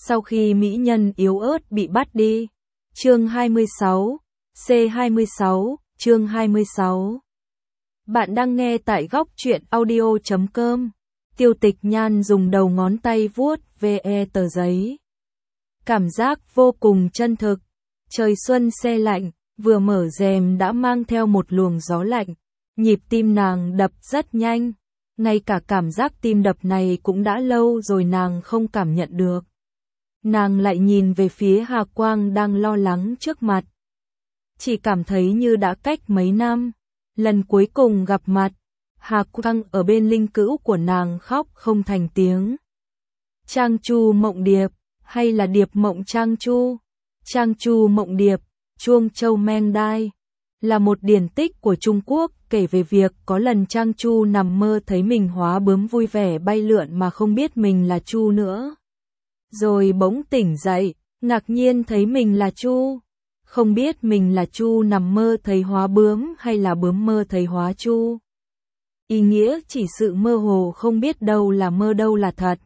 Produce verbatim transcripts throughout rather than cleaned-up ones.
sau khi mỹ nhân yếu ớt bị bắt đi. Chương hai mươi sáu, C hai mươi sáu, chương hai mươi sáu. Bạn đang nghe tại góc truyện audio chấm com. Tiêu Tịch Nhan dùng đầu ngón tay vuốt ve tờ giấy. Cảm giác vô cùng chân thực. Trời xuân se lạnh, vừa mở rèm đã mang theo một luồng gió lạnh. Nhịp tim nàng đập rất nhanh. Ngay cả cảm giác tim đập này cũng đã lâu rồi nàng không cảm nhận được. Nàng lại nhìn về phía Hà Quang đang lo lắng trước mặt. Chỉ cảm thấy như đã cách mấy năm. Lần cuối cùng gặp mặt, Hà Quang ở bên linh cữu của nàng khóc không thành tiếng. Trang Chu Mộng Điệp, hay là Điệp Mộng Trang Chu? Trang Chu Mộng Điệp, Chuông Châu Meng Đai, là một điển tích của Trung Quốc kể về việc có lần Trang Chu nằm mơ thấy mình hóa bướm vui vẻ bay lượn mà không biết mình là Chu nữa. Rồi bỗng tỉnh dậy, ngạc nhiên thấy mình là Chu. Không biết mình là Chu nằm mơ thấy hóa bướm hay là bướm mơ thấy hóa Chu. Ý nghĩa chỉ sự mơ hồ không biết đâu là mơ đâu là thật.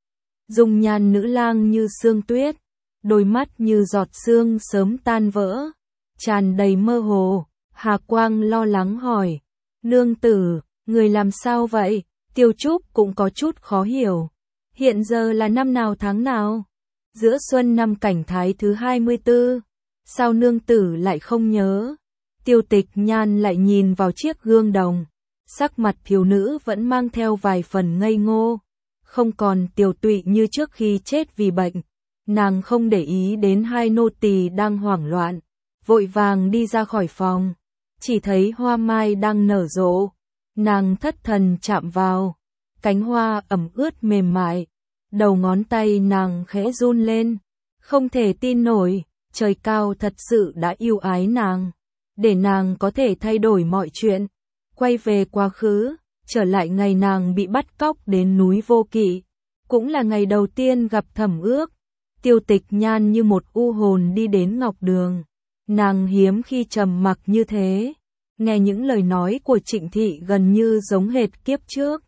Dung nhan nữ lang như sương tuyết, đôi mắt như giọt sương sớm tan vỡ, tràn đầy mơ hồ. Hà Quang lo lắng hỏi, nương tử, người làm sao vậy? Tiêu Trúc cũng có chút khó hiểu. Hiện giờ là năm nào tháng nào? Giữa xuân năm Cảnh Thái thứ hai mươi tư. Sao nương tử lại không nhớ? Tiêu Tịch Nhan lại nhìn vào chiếc gương đồng. Sắc mặt thiếu nữ vẫn mang theo vài phần ngây ngô. Không còn tiều tụy như trước khi chết vì bệnh. Nàng không để ý đến hai nô tỳ đang hoảng loạn. Vội vàng đi ra khỏi phòng. Chỉ thấy hoa mai đang nở rộ. Nàng thất thần chạm vào. Cánh hoa ẩm ướt mềm mại. Đầu ngón tay nàng khẽ run lên. Không thể tin nổi. Trời cao thật sự đã yêu ái nàng. Để nàng có thể thay đổi mọi chuyện. Quay về quá khứ. Trở lại ngày nàng bị bắt cóc đến núi Vô Kỵ. Cũng là ngày đầu tiên gặp Thẩm Ước. Tiêu Tịch Nhan như một u hồn đi đến Ngọc Đường. Nàng hiếm khi trầm mặc như thế. Nghe những lời nói của Trịnh Thị gần như giống hệt kiếp trước.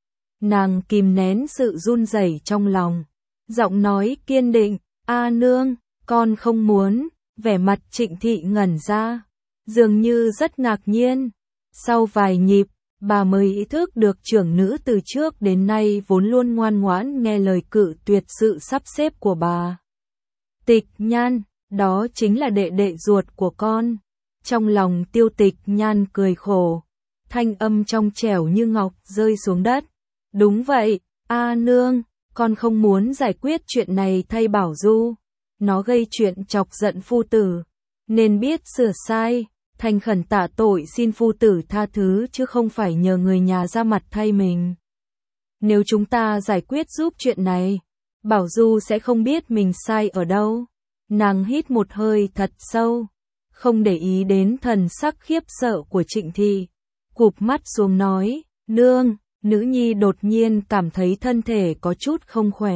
Nàng kìm nén sự run rẩy trong lòng. Giọng nói kiên định, a nương, con không muốn. Vẻ mặt Trịnh Thị ngẩn ra. Dường như rất ngạc nhiên. Sau vài nhịp, bà mới ý thức được trưởng nữ từ trước đến nay vốn luôn ngoan ngoãn nghe lời cự tuyệt sự sắp xếp của bà. Tịch Nhan, đó chính là đệ đệ ruột của con. Trong lòng Tiêu Tịch Nhan cười khổ. Thanh âm trong trẻo như ngọc rơi xuống đất. Đúng vậy, a nương, con không muốn giải quyết chuyện này thay Bảo Du. Nó gây chuyện chọc giận phu tử. Nên biết sửa sai. Thành khẩn tạ tội xin phu tử tha thứ chứ không phải nhờ người nhà ra mặt thay mình. Nếu chúng ta giải quyết giúp chuyện này, Bảo Du sẽ không biết mình sai ở đâu. Nàng hít một hơi thật sâu, không để ý đến thần sắc khiếp sợ của Trịnh Thị. Cụp mắt xuống nói, nương, nữ nhi đột nhiên cảm thấy thân thể có chút không khỏe.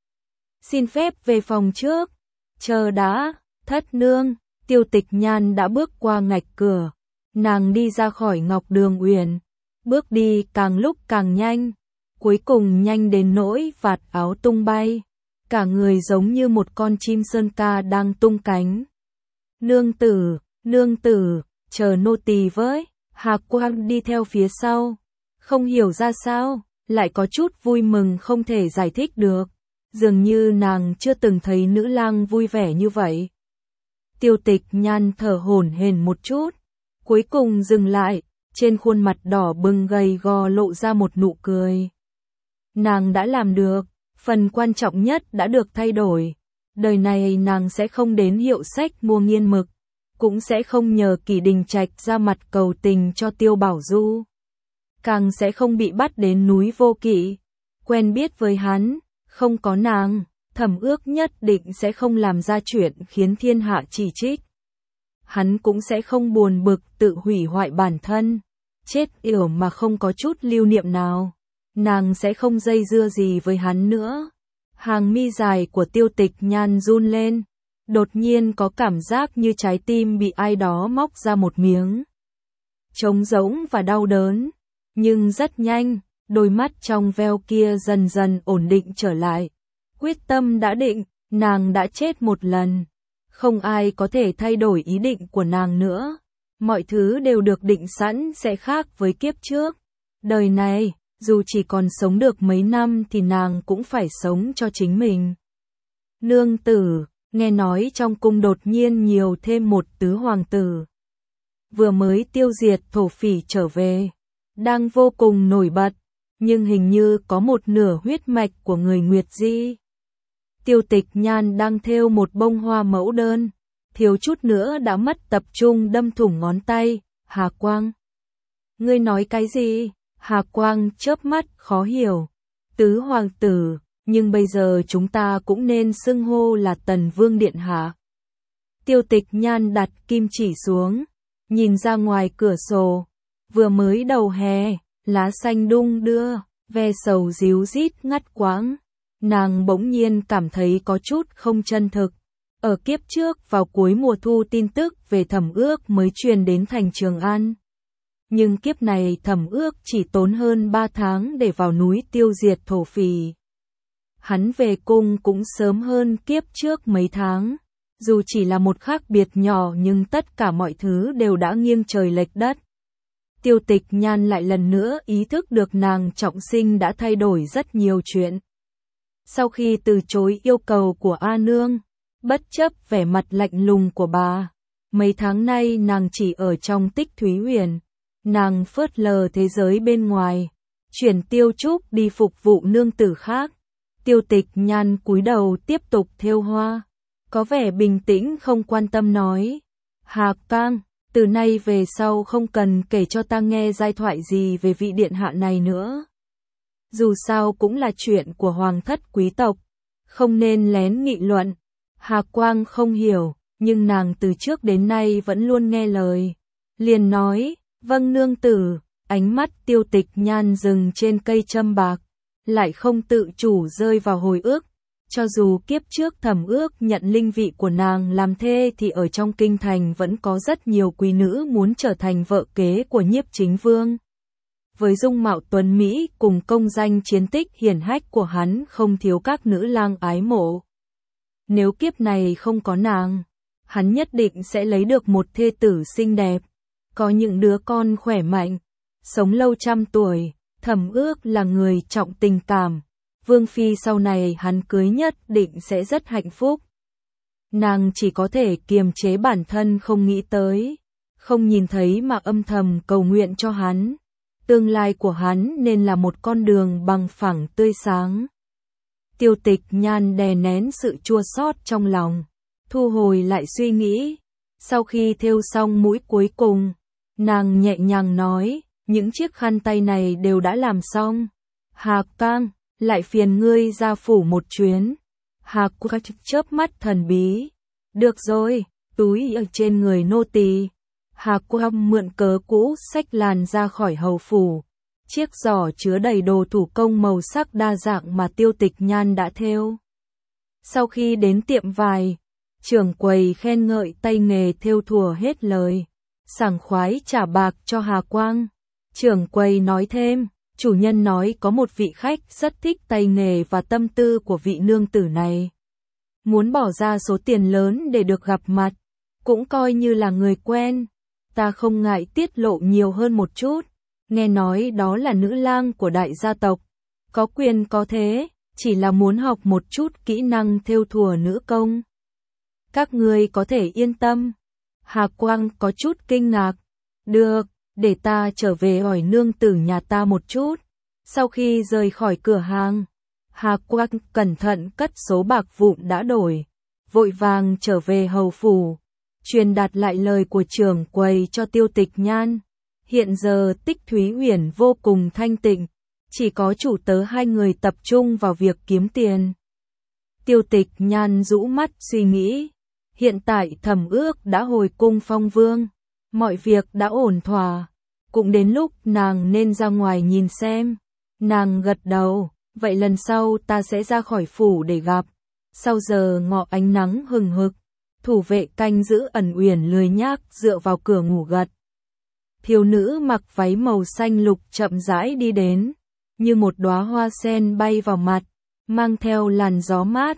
Xin phép về phòng trước. Chờ đã, thất nương. Tiêu Tịch Nhan đã bước qua ngạch cửa. Nàng đi ra khỏi Ngọc Đường Uyển. Bước đi càng lúc càng nhanh. Cuối cùng nhanh đến nỗi vạt áo tung bay. Cả người giống như một con chim sơn ca đang tung cánh. Nương tử, nương tử, chờ nô tỳ với. Hà Quang đi theo phía sau. Không hiểu ra sao, lại có chút vui mừng không thể giải thích được. Dường như nàng chưa từng thấy nữ lang vui vẻ như vậy. Tiêu Tịch Nhan thở hổn hển một chút, cuối cùng dừng lại, trên khuôn mặt đỏ bừng gầy gò lộ ra một nụ cười. Nàng đã làm được, phần quan trọng nhất đã được thay đổi. Đời này nàng sẽ không đến hiệu sách mua nghiên mực, cũng sẽ không nhờ Kỷ Đình Trạch ra mặt cầu tình cho Tiêu Bảo Du. Càng sẽ không bị bắt đến núi Vô Kỵ, quen biết với hắn, không có nàng. Thẩm Ước nhất định sẽ không làm ra chuyện khiến thiên hạ chỉ trích. Hắn cũng sẽ không buồn bực tự hủy hoại bản thân. Chết yểu mà không có chút lưu niệm nào. Nàng sẽ không dây dưa gì với hắn nữa. Hàng mi dài của Tiêu Tịch Nhan run lên. Đột nhiên có cảm giác như trái tim bị ai đó móc ra một miếng. Trống rỗng và đau đớn. Nhưng rất nhanh, đôi mắt trong veo kia dần dần ổn định trở lại. Quyết tâm đã định, Nàng đã chết một lần, không ai có thể thay đổi ý định của nàng nữa. Mọi thứ đều được định sẵn sẽ khác với kiếp trước. Đời này, dù chỉ còn sống được mấy năm thì nàng cũng phải sống cho chính mình. Nương tử, nghe nói trong cung đột nhiên nhiều thêm một tứ hoàng tử. Vừa mới tiêu diệt thổ phỉ trở về, đang vô cùng nổi bật, nhưng hình như có một nửa huyết mạch của người Nguyệt Di. Tiêu Tịch Nhan đang thêu một bông hoa mẫu đơn, thiếu chút nữa đã mất tập trung đâm thủng ngón tay. Hà Quang, ngươi nói cái gì? Hà Quang chớp mắt khó hiểu. Tứ hoàng tử, nhưng bây giờ chúng ta cũng nên xưng hô là Tần Vương điện hạ. Tiêu Tịch Nhan đặt kim chỉ xuống, nhìn ra ngoài cửa sổ, vừa mới đầu hè, lá xanh đung đưa, ve sầu ríu rít ngắt quãng. Nàng bỗng nhiên cảm thấy có chút không chân thực. Ở kiếp trước vào cuối mùa thu tin tức về Thẩm Ước mới truyền đến thành Trường An. Nhưng kiếp này Thẩm Ước chỉ tốn hơn ba tháng để vào núi tiêu diệt thổ phỉ. Hắn về cung cũng sớm hơn kiếp trước mấy tháng. Dù chỉ là một khác biệt nhỏ nhưng tất cả mọi thứ đều đã nghiêng trời lệch đất. Tiêu Tịch Nhan lại lần nữa ý thức được nàng trọng sinh đã thay đổi rất nhiều chuyện. Sau khi từ chối yêu cầu của A Nương, bất chấp vẻ mặt lạnh lùng của bà, mấy tháng nay nàng chỉ ở trong Tích Thúy Huyền. Nàng phớt lờ thế giới bên ngoài, chuyển Tiêu Trúc đi phục vụ nương tử khác. Tiêu Tịch Nhan cúi đầu tiếp tục thêu hoa, có vẻ bình tĩnh không quan tâm nói. Hà Cang, từ nay về sau không cần kể cho ta nghe giai thoại gì về vị điện hạ này nữa. Dù sao cũng là chuyện của hoàng thất quý tộc, không nên lén nghị luận. Hà Quang không hiểu, nhưng nàng từ trước đến nay vẫn luôn nghe lời. Liền nói, vâng nương tử. Ánh mắt Tiêu Tịch Nhan dừng trên cây châm bạc, lại không tự chủ rơi vào hồi ức. Cho dù kiếp trước Thẩm Ước nhận linh vị của nàng làm thê thì ở trong kinh thành vẫn có rất nhiều quý nữ muốn trở thành vợ kế của Nhiếp Chính Vương. Với dung mạo tuấn mỹ cùng công danh chiến tích hiển hách của hắn không thiếu các nữ lang ái mộ. Nếu kiếp này không có nàng, hắn nhất định sẽ lấy được một thê tử xinh đẹp, có những đứa con khỏe mạnh, sống lâu trăm tuổi. Thẩm Ước là người trọng tình cảm, Vương phi sau này hắn cưới nhất định sẽ rất hạnh phúc. Nàng chỉ có thể kiềm chế bản thân không nghĩ tới, không nhìn thấy mà âm thầm cầu nguyện cho hắn. Tương lai của hắn nên là một con đường bằng phẳng tươi sáng. Tiêu Tịch Nhan đè nén sự chua xót trong lòng, thu hồi lại suy nghĩ. Sau khi thêu xong mũi cuối cùng, nàng nhẹ nhàng nói, những chiếc khăn tay này đều đã làm xong. Hà Cang, lại phiền ngươi ra phủ một chuyến. Hà Quang chớp mắt thần bí. Được rồi, túi ở trên người nô tỳ. Hà Quang mượn cớ cũ xách làn ra khỏi hầu phủ. Chiếc giỏ chứa đầy đồ thủ công màu sắc đa dạng mà Tiêu Tịch Nhan đã thêu. Sau khi đến tiệm vải, trưởng quầy khen ngợi tay nghề thêu thùa hết lời, sảng khoái trả bạc cho Hà Quang. Trưởng quầy nói thêm, chủ nhân nói có một vị khách rất thích tay nghề và tâm tư của vị nương tử này. Muốn bỏ ra số tiền lớn để được gặp mặt, cũng coi như là người quen. Ta không ngại tiết lộ nhiều hơn một chút. Nghe nói đó là nữ lang của đại gia tộc, có quyền có thế, chỉ là muốn học một chút kỹ năng thêu thùa nữ công. Các ngươi có thể yên tâm. Hà Quang có chút kinh ngạc. Được, để ta trở về hỏi nương tử nhà ta một chút. Sau khi rời khỏi cửa hàng, Hà Quang cẩn thận cất số bạc vụn đã đổi, vội vàng trở về hầu phủ, truyền đạt lại lời của trưởng quầy cho Tiêu Tịch Nhan. Hiện giờ Tích Thúy Huyền vô cùng thanh tịnh, chỉ có chủ tớ hai người tập trung vào việc kiếm tiền. Tiêu Tịch Nhan rũ mắt suy nghĩ, hiện tại Thẩm Ước đã hồi cung phong vương, mọi việc đã ổn thỏa, cũng đến lúc nàng nên ra ngoài nhìn xem. Nàng gật đầu, vậy lần sau ta sẽ ra khỏi phủ để gặp. Sau giờ ngọ ánh nắng hừng hực, thủ vệ canh giữ ẩn uyển lười nhác dựa vào cửa ngủ gật. Thiếu nữ mặc váy màu xanh lục chậm rãi đi đến, như một đóa hoa sen bay vào mặt, mang theo làn gió mát.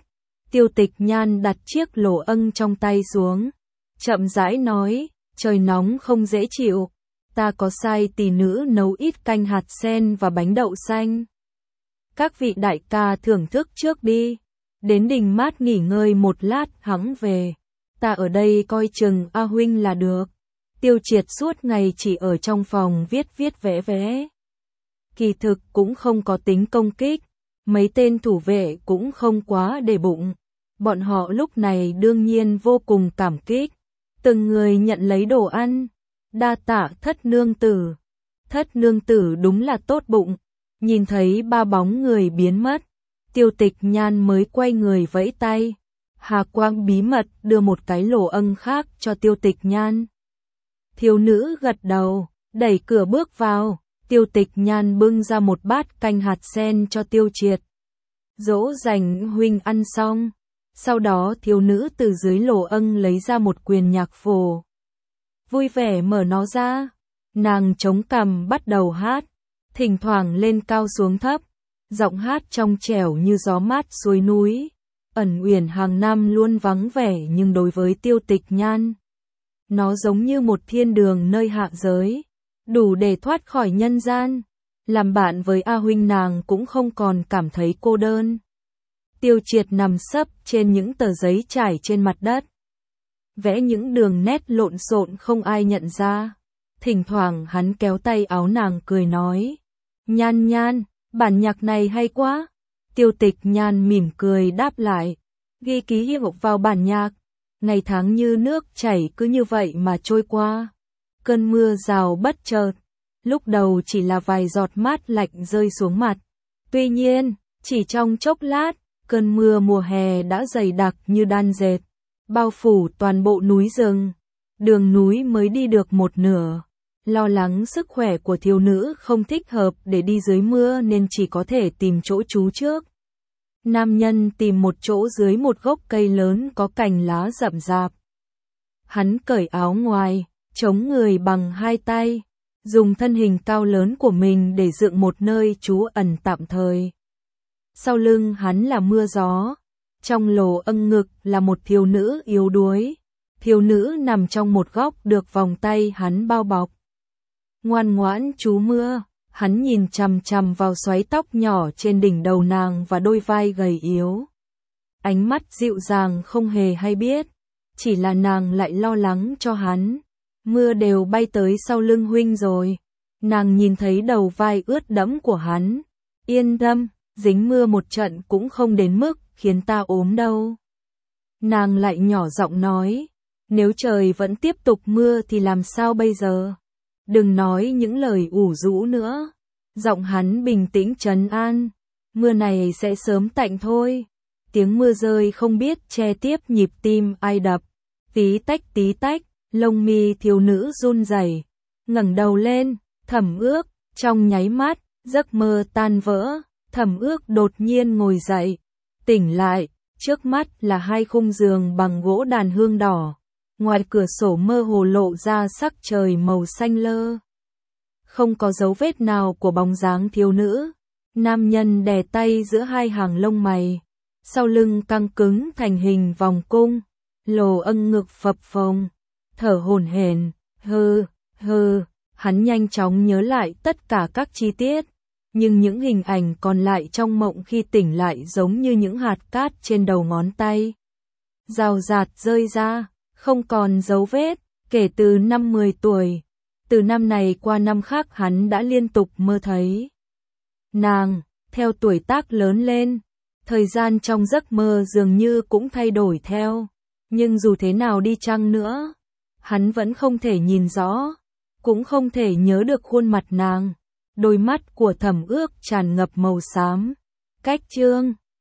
Tiêu Tịch Nhan đặt chiếc lồ ân trong tay xuống, chậm rãi nói, trời nóng không dễ chịu, ta có sai tỷ nữ nấu ít canh hạt sen và bánh đậu xanh. Các vị đại ca thưởng thức trước đi, đến đình mát nghỉ ngơi một lát hẵng về, ta ở đây coi chừng A huynh là được. Tiêu Triệt suốt ngày chỉ ở trong phòng viết viết vẽ vẽ. Kỳ thực cũng không có tính công kích, mấy tên thủ vệ cũng không quá để bụng. Bọn họ lúc này đương nhiên vô cùng cảm kích, từng người nhận lấy đồ ăn, đa tạ thất nương tử. Thất nương tử đúng là tốt bụng, nhìn thấy ba bóng người biến mất, Tiêu Tịch Nhan mới quay người vẫy tay. Hà Quang bí mật đưa một cái lồ ân khác cho Tiêu Tịch Nhan. Thiếu nữ gật đầu, đẩy cửa bước vào, Tiêu Tịch Nhan bưng ra một bát canh hạt sen cho Tiêu Triệt. Dỗ dành huynh ăn xong, sau đó thiếu nữ từ dưới lồ ân lấy ra một quyền nhạc phổ. Vui vẻ mở nó ra, nàng chống cằm bắt đầu hát, thỉnh thoảng lên cao xuống thấp, giọng hát trong trẻo như gió mát suối núi. Ẩn Uyển hàng năm luôn vắng vẻ nhưng đối với Tiêu Tịch Nhan, nó giống như một thiên đường nơi hạ giới, đủ để thoát khỏi nhân gian. Làm bạn với A huynh nàng cũng không còn cảm thấy cô đơn. Tiêu Triệt nằm sấp trên những tờ giấy trải trên mặt đất, vẽ những đường nét lộn xộn không ai nhận ra. Thỉnh thoảng hắn kéo tay áo nàng cười nói, Nhan Nhan, bản nhạc này hay quá. Tiêu Tịch Nhan mỉm cười đáp lại, ghi ký hiệu vào bản nhạc. Ngày tháng như nước chảy cứ như vậy mà trôi qua. Cơn mưa rào bất chợt, lúc đầu chỉ là vài giọt mát lạnh rơi xuống mặt. Tuy nhiên, chỉ trong chốc lát, cơn mưa mùa hè đã dày đặc như đan dệt, bao phủ toàn bộ núi rừng. Đường núi mới đi được một nửa. Lo lắng sức khỏe của thiếu nữ không thích hợp để đi dưới mưa nên chỉ có thể tìm chỗ trú trước. Nam nhân tìm một chỗ dưới một gốc cây lớn có cành lá rậm rạp. Hắn cởi áo ngoài, chống người bằng hai tay, dùng thân hình cao lớn của mình để dựng một nơi trú ẩn tạm thời. Sau lưng hắn là mưa gió, trong lồ ân ngực là một thiếu nữ yếu đuối. Thiếu nữ nằm trong một góc được vòng tay hắn bao bọc. Ngoan ngoãn trú mưa, hắn nhìn chằm chằm vào xoáy tóc nhỏ trên đỉnh đầu nàng và đôi vai gầy yếu. Ánh mắt dịu dàng không hề hay biết, chỉ là nàng lại lo lắng cho hắn. Mưa đều bay tới sau lưng huynh rồi. Nàng nhìn thấy đầu vai ướt đẫm của hắn. Yên tâm, dính mưa một trận cũng không đến mức khiến ta ốm đâu. Nàng lại nhỏ giọng nói, nếu trời vẫn tiếp tục mưa thì làm sao bây giờ? Đừng nói những lời ủ rũ nữa. Giọng hắn bình tĩnh trấn an, mưa này sẽ sớm tạnh thôi. Tiếng mưa rơi không biết che tiếp nhịp tim ai đập. Tí tách tí tách, lông mi thiếu nữ run rẩy, ngẩng đầu lên, Thẩm Ước, trong nháy mắt, giấc mơ tan vỡ. Thẩm Ước đột nhiên ngồi dậy, tỉnh lại, trước mắt là hai khung giường bằng gỗ đàn hương đỏ. Ngoài cửa sổ mơ hồ lộ ra sắc trời màu xanh lơ. Không có dấu vết nào của bóng dáng thiếu nữ. Nam nhân đè tay giữa hai hàng lông mày, sau lưng căng cứng thành hình vòng cung, lồ ân ngực phập phồng, thở hổn hển, hơ, hơ. Hắn nhanh chóng nhớ lại tất cả các chi tiết, nhưng những hình ảnh còn lại trong mộng khi tỉnh lại giống như những hạt cát trên đầu ngón tay. Rào rạt rơi ra, không còn dấu vết. Kể từ năm mười tuổi, từ năm này qua năm khác hắn đã liên tục mơ thấy nàng. Theo tuổi tác lớn lên, thời gian trong giấc mơ dường như cũng thay đổi theo. Nhưng dù thế nào đi chăng nữa, hắn vẫn không thể nhìn rõ, cũng không thể nhớ được khuôn mặt nàng. Đôi mắt của Thẩm Ước tràn ngập màu xám. Cách chương